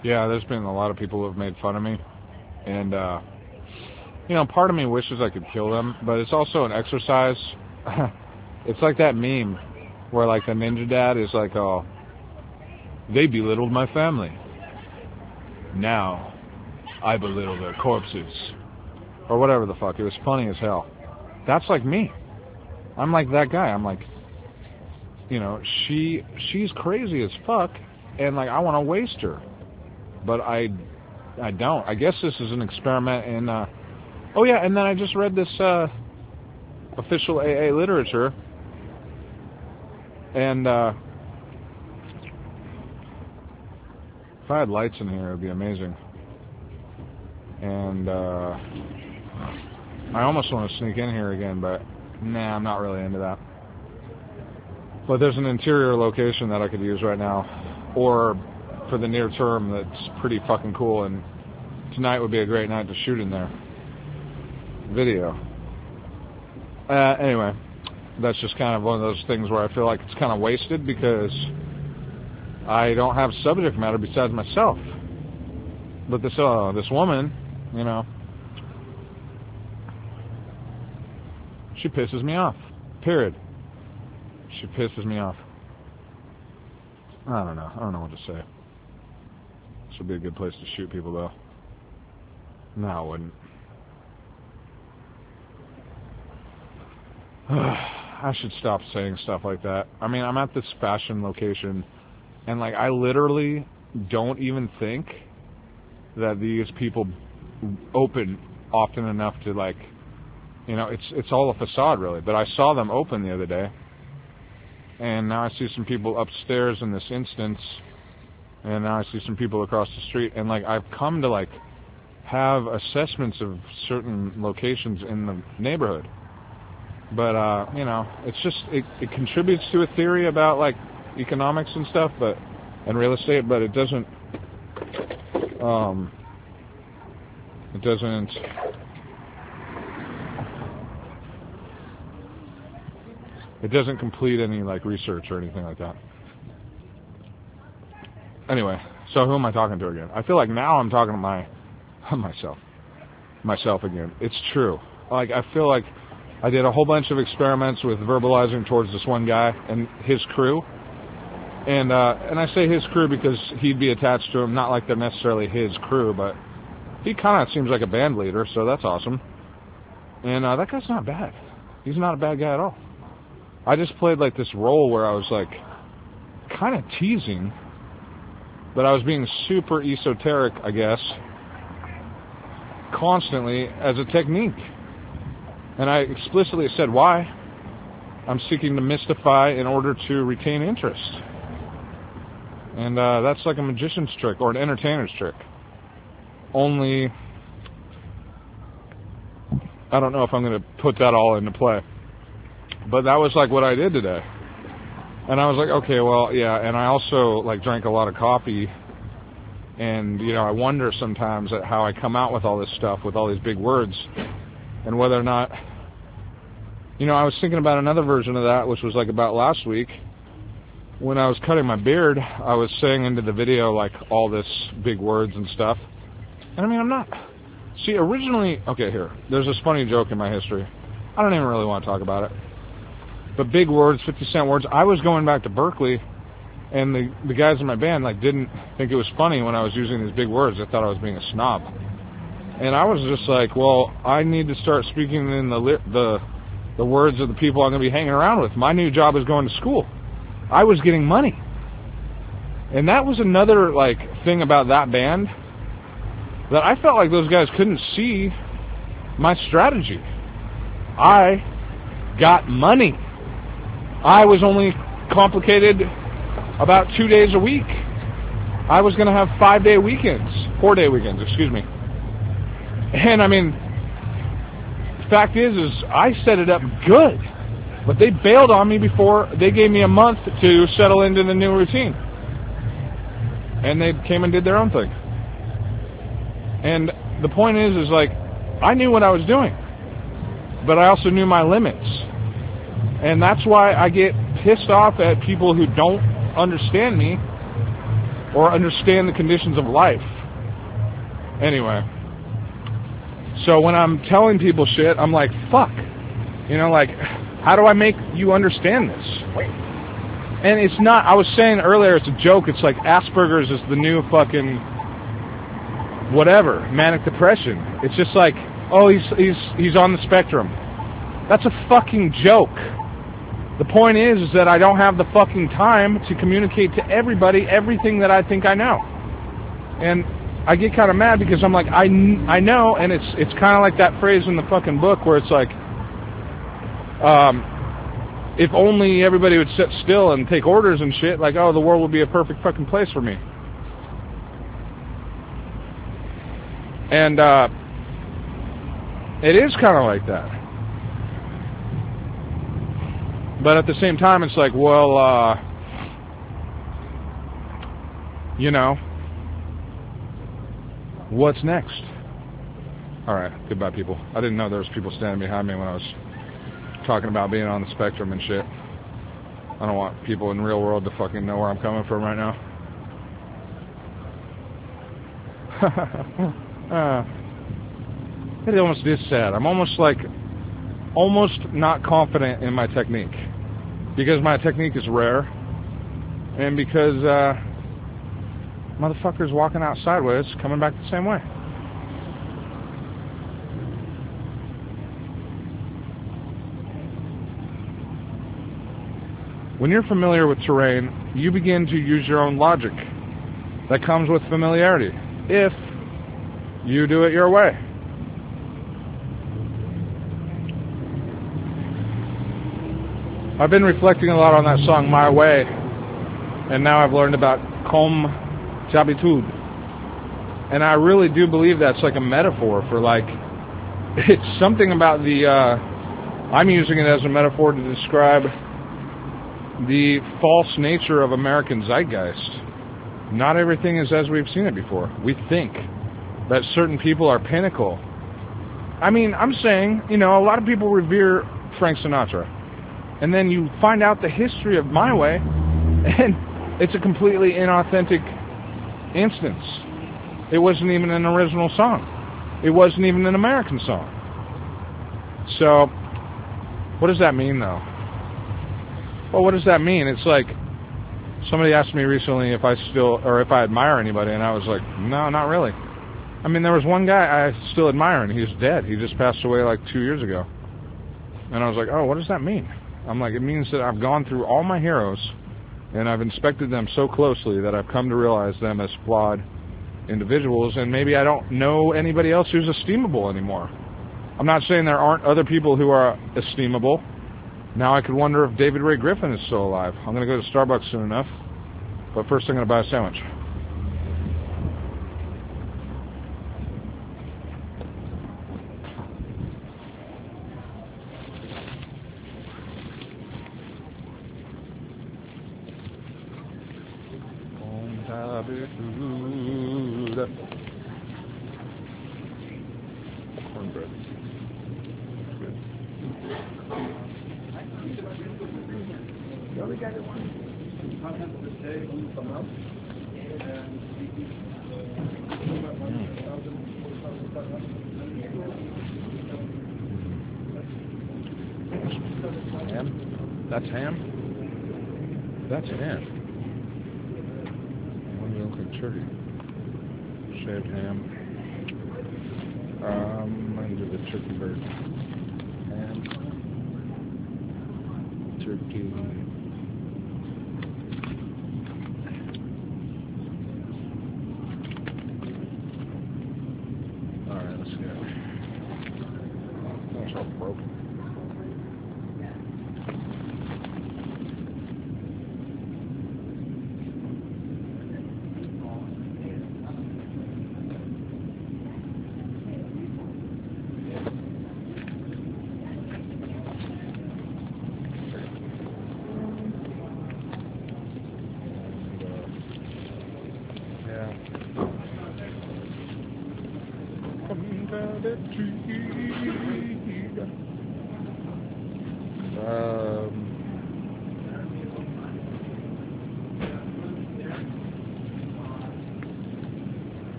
Yeah, there's been a lot of people who have made fun of me. And, part of me wishes I could kill them, but it's also an exercise. It's like that meme where, like, the ninja dad is like, oh, they belittled my family. Now, I belittle their corpses. Or whatever the fuck. It was funny as hell. That's like me. I'm like that guy. I'm like, she's crazy as fuck, and, like, I want to waste her. But I don't. I guess this is an experiment in, oh yeah, and then I just read this, official AA literature, and, if I had lights in here, it would be amazing. And, I almost want to sneak in here again, but, nah, I'm not really into that. But there's an interior location that I could use right now, or for the near term, that's pretty fucking cool, and tonight would be a great night to shoot in there. Video. Anyway, that's just kind of one of those things where I feel like it's kind of wasted because I don't have subject matter besides myself. But this woman, she pisses me off. Period. She pisses me off. I don't know. I don't know what to say. This would be a good place to shoot people, though. No, it wouldn't. I should stop saying stuff like that. I mean, I'm at this fashion location, and, like, I literally don't even think that these people open often enough to, like, it's all a facade, really. But I saw them open the other day, and now I see some people upstairs in this instance, and now I see some people across the street, and, like, I've come to, like, have assessments of certain locations in the neighborhood. But, it's just, it contributes to a theory about, like, economics and stuff, and real estate, but it doesn't complete any, like, research or anything like that. Anyway, so who am I talking to again? I feel like now I'm talking to myself again. It's true. Like, I feel like I did a whole bunch of experiments with verbalizing towards this one guy and his crew. And I say his crew because he'd be attached to him, not like they're necessarily his crew, but he kind of seems like a band leader, so that's awesome. And that guy's not bad. He's not a bad guy at all. I just played, like, this role where I was, like, kind of teasing, but I was being super esoteric, I guess, constantly as a technique. And I explicitly said why. I'm seeking to mystify in order to retain interest. And that's like a magician's trick or an entertainer's trick. Only, I don't know if I'm going to put that all into play. But that was like what I did today. And I was like, okay, well, yeah. And I also, like, drank a lot of coffee. And, I wonder sometimes at how I come out with all this stuff, with all these big words. And whether or not, I was thinking about another version of that, which was like about last week. When I was cutting my beard, I was saying into the video, like, all this big words and stuff. And I mean, I'm not. See, originally, okay, here. There's this funny joke in my history. I don't even really want to talk about it. But big words, 50-cent words. I was going back to Berkeley, and the guys in my band, like, didn't think it was funny when I was using these big words. They thought I was being a snob. And I was just like, well, I need to start speaking in the words of the people I'm going to be hanging around with. My new job is going to school. I was getting money. And that was another, like, thing about that band, that I felt like those guys couldn't see my strategy. I got money. I was only complicated about 2 days a week. I was going to have 4-day weekends, excuse me. And I mean, the fact is I set it up good, but they bailed on me before they gave me a month to settle into the new routine. And they came and did their own thing. And the point is like, I knew what I was doing, but I also knew my limits. And that's why I get pissed off at people who don't understand me, or understand the conditions of life. Anyway, so when I'm telling people shit, I'm like, fuck. You know, like, how do I make you understand this? And it's not, I was saying earlier, it's a joke. It's like Asperger's is the new fucking whatever, manic depression. It's just like, oh, he's on the spectrum. That's a fucking joke. The point is that I don't have the fucking time to communicate to everybody everything that I think I know. And I get kind of mad because I'm like, I know, and it's kind of like that phrase in the fucking book where it's like, if only everybody would sit still and take orders and shit, like, oh, the world would be a perfect fucking place for me. And it is kind of like that. But at the same time, it's like, well, you know, what's next? All right, goodbye, people. I didn't know there was people standing behind me when I was talking about being on the spectrum and shit. I don't want people in the real world to fucking know where I'm coming from right now. It almost is sad. I'm almost not confident in my technique. Because my technique is rare. And because motherfuckers walking out sideways coming back the same way. When you're familiar with terrain, you begin to use your own logic. That comes with familiarity. If you do it your way. I've been reflecting a lot on that song, My Way, and now I've learned about comme d'habitude. And I really do believe that's like a metaphor for like, it's something about the, I'm using it as a metaphor to describe the false nature of American zeitgeist. Not everything is as we've seen it before. We think that certain people are pinnacle. I mean, I'm saying, you know, a lot of people revere Frank Sinatra. And then you find out the history of My Way, and it's a completely inauthentic instance. It wasn't even an original song. It wasn't even an American song. So, what does that mean, though? Well, what does that mean? It's like, somebody asked me recently if I admire anybody, and I was like, no, not really. I mean, there was one guy I still admire, and he's dead. He just passed away like 2 years ago. And I was like, oh, what does that mean? I'm like, it means that I've gone through all my heroes and I've inspected them so closely that I've come to realize them as flawed individuals, and maybe I don't know anybody else who's esteemable anymore. I'm not saying there aren't other people who are esteemable. Now I could wonder if David Ray Griffin is still alive. I'm going to go to Starbucks soon enough, but first I'm going to buy a sandwich. Cornbread. Good. The only guy that wants to say come up ham? That's ham? That's ham. One milk and turkey. Shaved ham. I'm do the turkey bird. Ham. Turkey. Alright, let's go. That's all broken.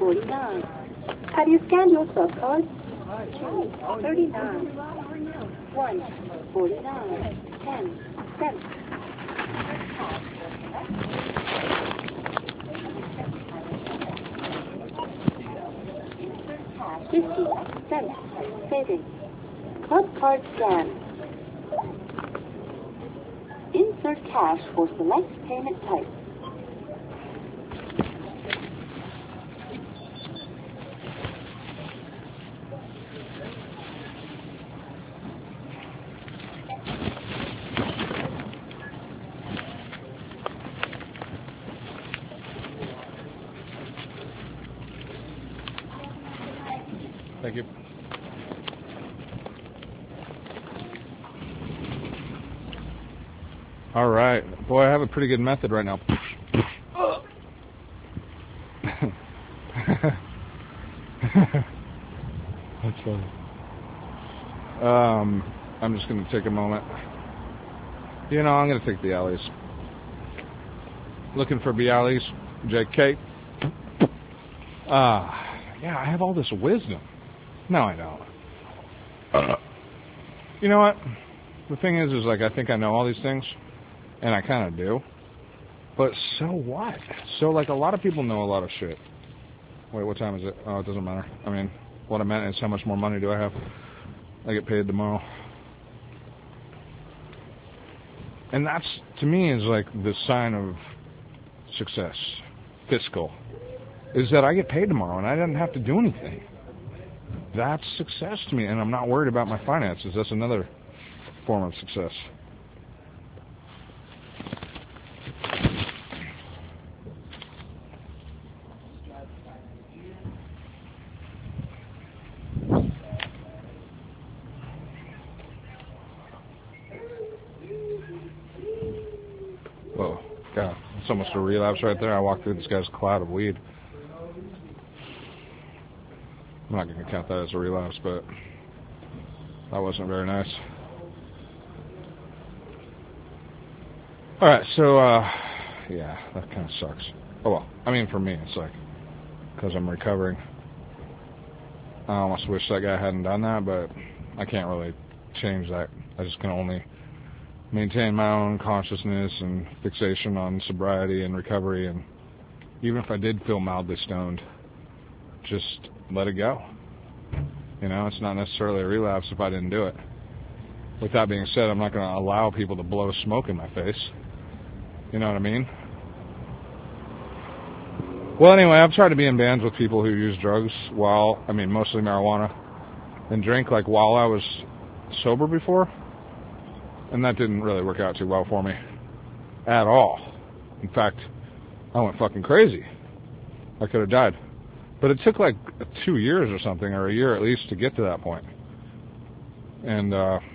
$1.49. Have you scanned your subcard? $2.39. $1.49. 10 cents. $0.50. Savings. Club card scan. Insert cash for select payment type. Thank you. All right. Boy, I have a pretty good method right now. That's funny. I'm just going to take a moment. You know, I'm going to take the alleys. Looking for Bialys, JK. Yeah, I have all this wisdom. No, I don't. You know what? The thing is like, I think I know all these things, and I kind of do. But so what? So, like, a lot of people know a lot of shit. Wait, what time is it? Oh, it doesn't matter. I mean, what I meant is how much more money do I have? I get paid tomorrow. And that's, to me, is like the sign of success, fiscal, is that I get paid tomorrow and I didn't have to do anything. That's success to me, and I'm not worried about my finances. That's another form of success. Whoa, God, it's almost a relapse right there. I walked through this guy's cloud of weed. I'm not going to count that as a relapse, but that wasn't very nice. Alright, so, yeah, that kind of sucks. Oh well, I mean, for me, it's like, because I'm recovering. I almost wish that guy hadn't done that, but I can't really change that. I just can only maintain my own consciousness and fixation on sobriety and recovery, and even if I did feel mildly stoned, just let it go. You know, it's not necessarily a relapse if I didn't do it. With that being said, I'm not going to allow people to blow smoke in my face. You know what I mean? Well, anyway, I've tried to be in bands with people who use drugs mostly marijuana, and drink like while I was sober before, and that didn't really work out too well for me at all. In fact, I went fucking crazy. I could have died. But it took like 2 years or something, or a year at least, to get to that point. And,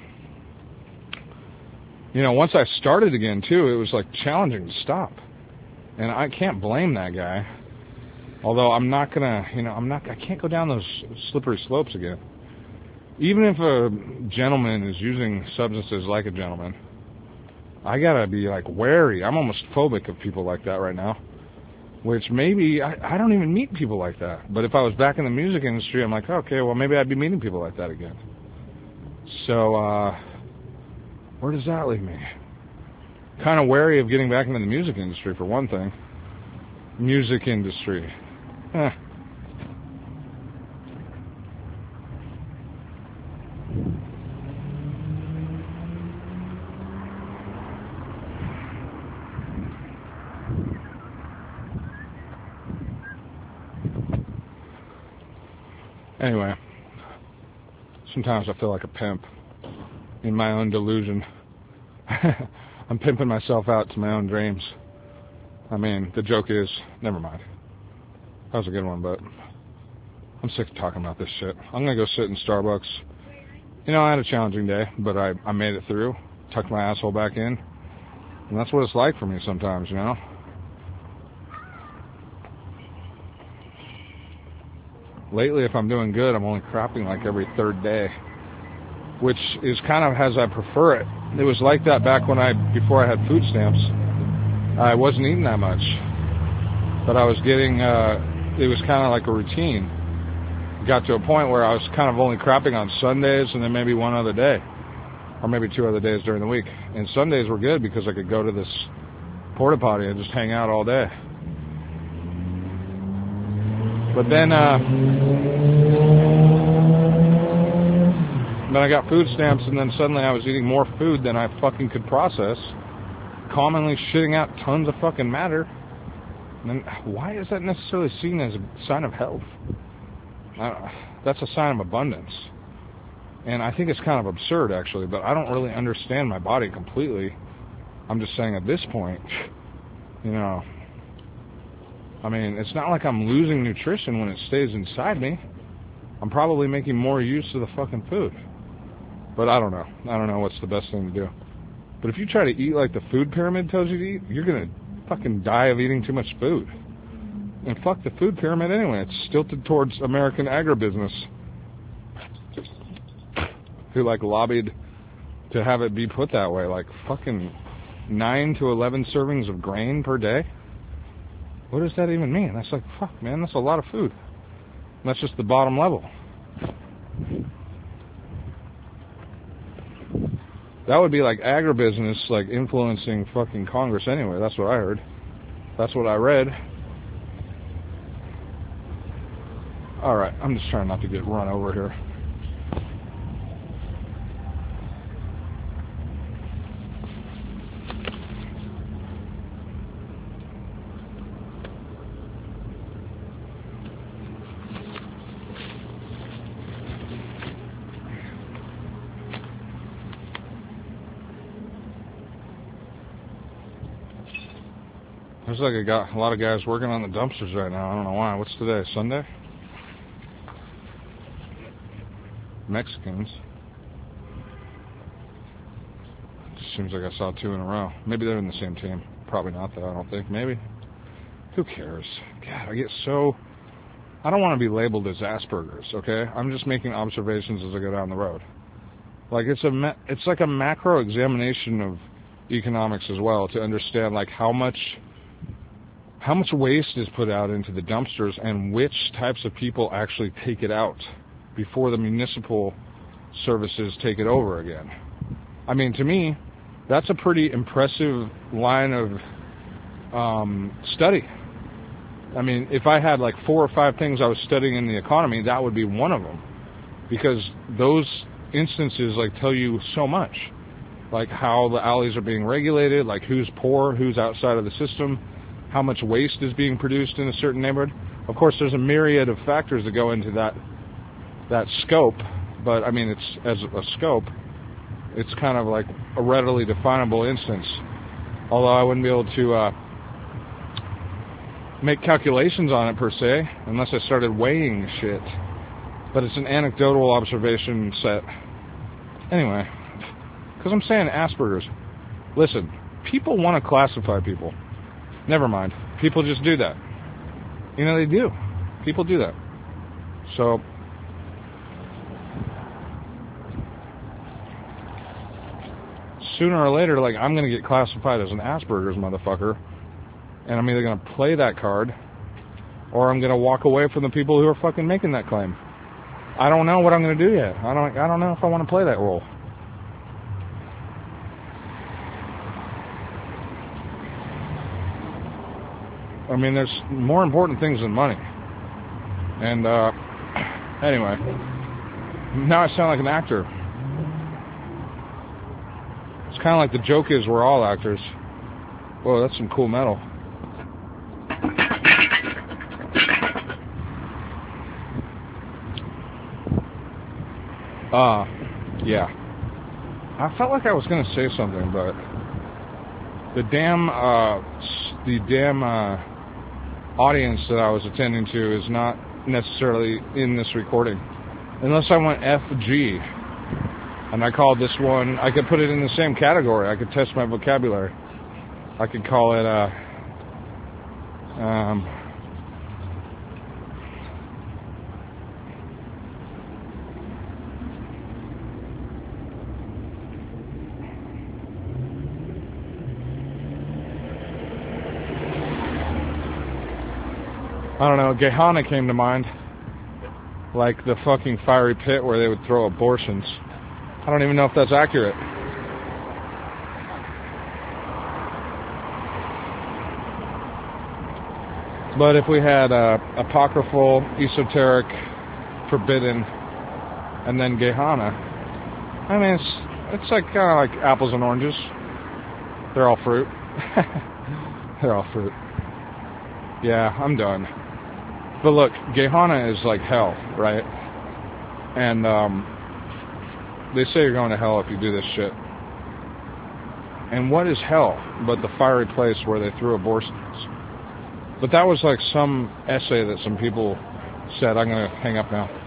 you know, once I started again, too, it was like challenging to stop. And I can't blame that guy. Although I'm not gonna, I can't go down those slippery slopes again. Even if a gentleman is using substances like a gentleman, I gotta be like wary. I'm almost phobic of people like that right now. Which maybe, I don't even meet people like that. But if I was back in the music industry, I'm like, okay, well, maybe I'd be meeting people like that again. So, where does that leave me? Kind of wary of getting back into the music industry, for one thing. Music industry. Anyway, sometimes I feel like a pimp in my own delusion. I'm pimping myself out to my own dreams. I mean, the joke is, never mind. That was a good one, but I'm sick of talking about this shit. I'm gonna go sit in Starbucks. You know, I had a challenging day, but I made it through, tucked my asshole back in, and that's what it's like for me sometimes, you know? Lately, if I'm doing good, I'm only crapping like every third day, which is kind of as I prefer it. It was like that back before I had food stamps. I wasn't eating that much, but I was getting it was kind of like a routine. It got to a point where I was kind of only crapping on Sundays and then maybe one other day, or maybe 2 other days during the week. And Sundays were good because I could go to this porta potty and just hang out all day. But then I got food stamps, and then suddenly I was eating more food than I fucking could process, commonly shitting out tons of fucking matter. And then why is that necessarily seen as a sign of health? That's a sign of abundance. And I think it's kind of absurd, actually, but I don't really understand my body completely. I'm just saying at this point, you know, I mean, it's not like I'm losing nutrition when it stays inside me. I'm probably making more use of the fucking food. But I don't know. I don't know what's the best thing to do. But if you try to eat like the food pyramid tells you to eat, you're going to fucking die of eating too much food. And fuck the food pyramid anyway. It's stilted towards American agribusiness, who like lobbied to have it be put that way. Like fucking 9 to 11 servings of grain per day. What does that even mean? That's like, fuck, man, that's a lot of food. And that's just the bottom level. That would be like agribusiness, like influencing fucking Congress anyway. That's what I heard. That's what I read. Alright, I'm just trying not to get run over here. There's like a lot of guys working on the dumpsters right now. I don't know why. What's today? Sunday? Mexicans. Just seems like I saw 2 in a row. Maybe they're in the same team. Probably not, though, I don't think. Maybe. Who cares? God, I get so... I don't want to be labeled as Asperger's, okay? I'm just making observations as I go down the road. Like, it's like a macro examination of economics as well, to understand, like, how much waste is put out into the dumpsters and which types of people actually take it out before the municipal services take it over again. I mean, to me, that's a pretty impressive line of study. I mean, if I had like 4 or 5 things I was studying in the economy, that would be one of them. Because those instances like tell you so much. Like how the alleys are being regulated, like who's poor, who's outside of the system, how much waste is being produced in a certain neighborhood. Of course, there's a myriad of factors that go into that scope, but I mean, it's as a scope, it's kind of like a readily definable instance. Although I wouldn't be able to make calculations on it per se, unless I started weighing shit. But it's an anecdotal observation set. Anyway, because I'm saying Asperger's. Listen, people want to classify people. Never mind. People just do that. You know, they do. People do that. So, sooner or later, like, I'm going to get classified as an Asperger's motherfucker, and I'm either going to play that card, or I'm going to walk away from the people who are fucking making that claim. I don't know what I'm going to do yet. I don't know if I want to play that role. I mean, there's more important things than money. And, anyway. Now I sound like an actor. It's kind of like the joke is we're all actors. Whoa, that's some cool metal. Yeah. I felt like I was going to say something, but the damn audience that I was attending to is not necessarily in this recording. Unless I went FG, and I called this one, I could put it in the same category. I could test my vocabulary. I could call it, I don't know, Gehenna came to mind. Like the fucking fiery pit where they would throw abortions. I don't even know if that's accurate. But if we had apocryphal, esoteric, forbidden, and then Gehenna, I mean, it's like kind of like apples and oranges. They're all fruit. They're all fruit. Yeah, I'm done. But look, Gehenna is like hell, right? And they say you're going to hell if you do this shit. And what is hell but the fiery place where they threw abortions? But that was like some essay that some people said. I'm going to hang up now.